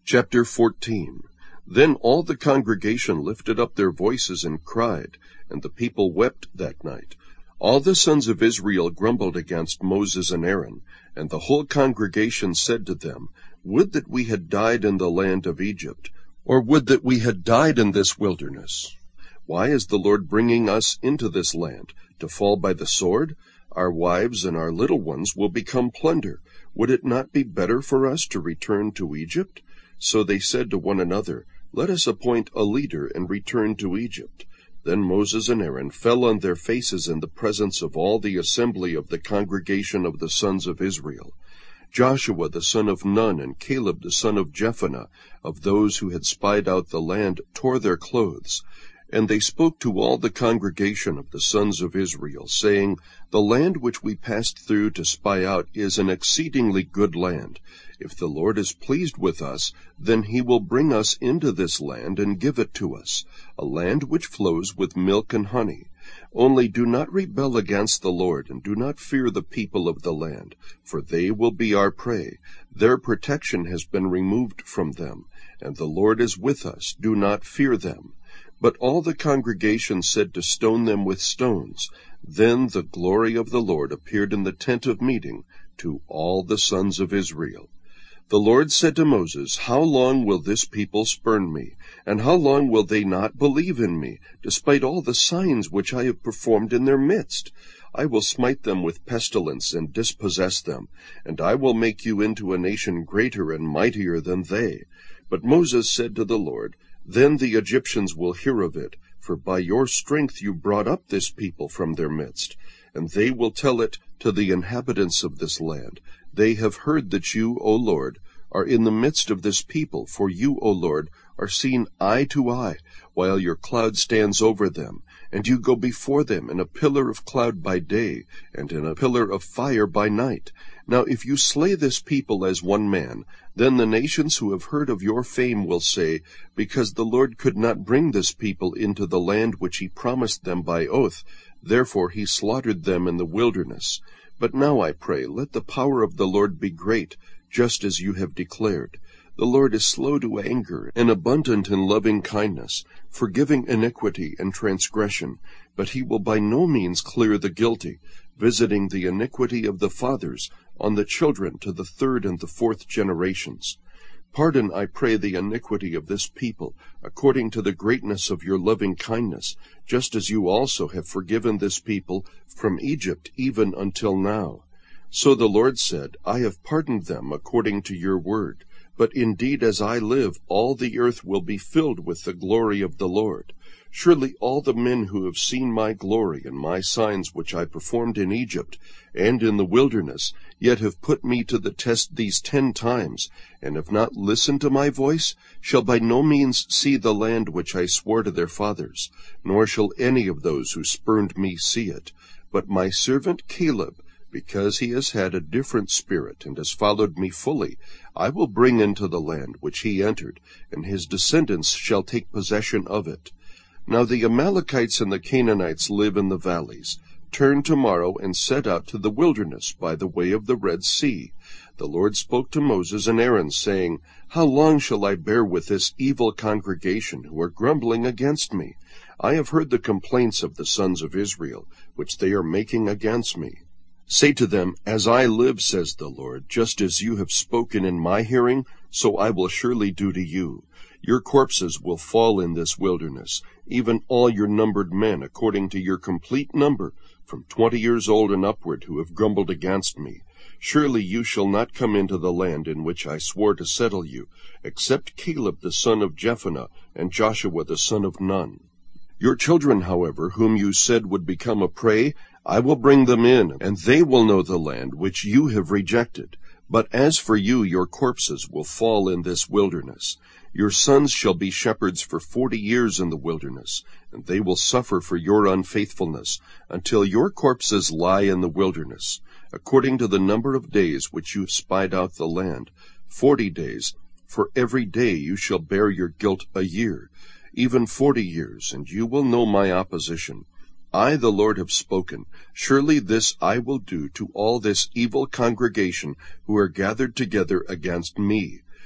Chapter 14. Then all the congregation lifted up their voices and cried, and the people wept that night. All the sons of Israel grumbled against Moses and Aaron, and the whole congregation said to them, Would that we had died in the land of Egypt, or would that we had died in this wilderness. Why is the Lord bringing us into this land, to fall by the sword? Our wives and our little ones will become plunder. Would it not be better for us to return to Egypt? So they said to one another, Let us appoint a leader and return to Egypt. Then Moses and Aaron fell on their faces in the presence of all the assembly of the congregation of the sons of Israel. Joshua the son of Nun and Caleb the son of Jephunneh, of those who had spied out the land, tore their clothes. And they spoke to all the congregation of the sons of Israel, saying, The land which we passed through to spy out is an exceedingly good land. If the Lord is pleased with us, then he will bring us into this land and give it to us, a land which flows with milk and honey. Only do not rebel against the Lord, and do not fear the people of the land, for they will be our prey. Their protection has been removed from them, and the Lord is with us. Do not fear them. But all the congregation said to stone them with stones. Then the glory of the Lord appeared in the tent of meeting to all the sons of Israel. The Lord said to Moses, How long will this people spurn me? And how long will they not believe in me, despite all the signs which I have performed in their midst? I will smite them with pestilence and dispossess them, and I will make you into a nation greater and mightier than they. But Moses said to the Lord, Then the Egyptians will hear of it, for by your strength you brought up this people from their midst. And they will tell it to the inhabitants of this land. They have heard that you, O Lord, are in the midst of this people, for you, O Lord, are seen eye to eye, while your cloud stands over them, and you go before them in a pillar of cloud by day, and in a pillar of fire by night. Now if you slay this people as one man, then the nations who have heard of your fame will say, Because the Lord could not bring this people into the land which he promised them by oath, therefore he slaughtered them in the wilderness. But now I pray, let the power of the Lord be great, just as you have declared. The Lord is slow to anger and abundant in loving kindness, forgiving iniquity and transgression, but he will by no means clear the guilty, visiting the iniquity of the fathers on the children to the third and the fourth generations. Pardon, I pray, the iniquity of this people, according to the greatness of your loving kindness, just as you also have forgiven this people from Egypt even until now. So the Lord said, I have pardoned them according to your word. But indeed, as I live, all the earth will be filled with the glory of the Lord. Surely all the men who have seen my glory and my signs which I performed in Egypt and in the wilderness, yet have put me to the test these 10 times, and have not listened to my voice, shall by no means see the land which I swore to their fathers, nor shall any of those who spurned me see it. But my servant Caleb, because he has had a different spirit and has followed me fully, I will bring into the land which he entered, and his descendants shall take possession of it. Now the Amalekites and the Canaanites live in the valleys. Turn tomorrow and set out to the wilderness by the way of the Red Sea. The Lord spoke to Moses and Aaron, saying, How long shall I bear with this evil congregation who are grumbling against me? I have heard the complaints of the sons of Israel, which they are making against me. Say to them, As I live, says the Lord, just as you have spoken in my hearing, so I will surely do to you. Your corpses will fall in this wilderness, even all your numbered men, according to your complete number, from 20 years old and upward, who have grumbled against me. Surely you shall not come into the land in which I swore to settle you, except Caleb the son of Jephunneh and Joshua the son of Nun. Your children, however, whom you said would become a prey, I will bring them in, and they will know the land which you have rejected. But as for you, your corpses will fall in this wilderness. Your sons shall be shepherds for 40 years in the wilderness, and they will suffer for your unfaithfulness, until your corpses lie in the wilderness, according to the number of days which you have spied out the land, 40 days. For every day you shall bear your guilt a year, even 40 years, and you will know my opposition. I, the Lord, have spoken. Surely this I will do to all this evil congregation who are gathered together against me.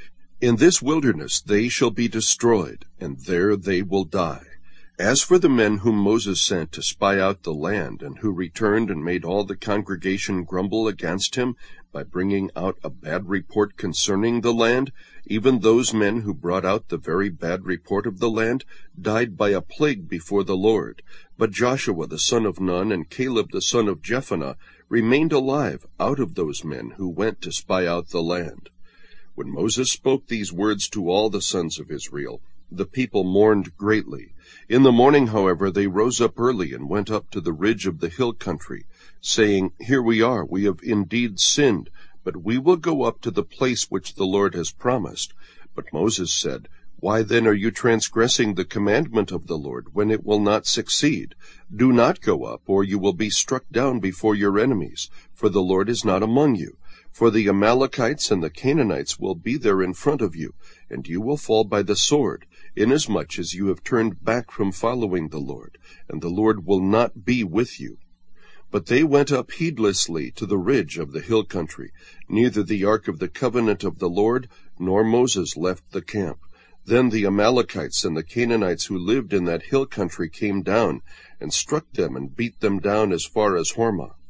In this wilderness they shall be destroyed, and there they will die. As for the men whom Moses sent to spy out the land, and who returned and made all the congregation grumble against him by bringing out a bad report concerning the land, even those men who brought out the very bad report of the land died by a plague before the Lord. But Joshua the son of Nun and Caleb the son of Jephunneh remained alive out of those men who went to spy out the land. When Moses spoke these words to all the sons of Israel, the people mourned greatly. In the morning, however, they rose up early and went up to the ridge of the hill country, saying, Here we are, we have indeed sinned, but we will go up to the place which the Lord has promised. But Moses said, Why then are you transgressing the commandment of the Lord, when it will not succeed? Do not go up, or you will be struck down before your enemies, for the Lord is not among you. For the Amalekites and the Canaanites will be there in front of you, and you will fall by the sword, inasmuch as you have turned back from following the Lord, and the Lord will not be with you. But they went up heedlessly to the ridge of the hill country. Neither the ark of the covenant of the Lord nor Moses left the camp. Then the Amalekites and the Canaanites who lived in that hill country came down, and struck them and beat them down as far as Hormah.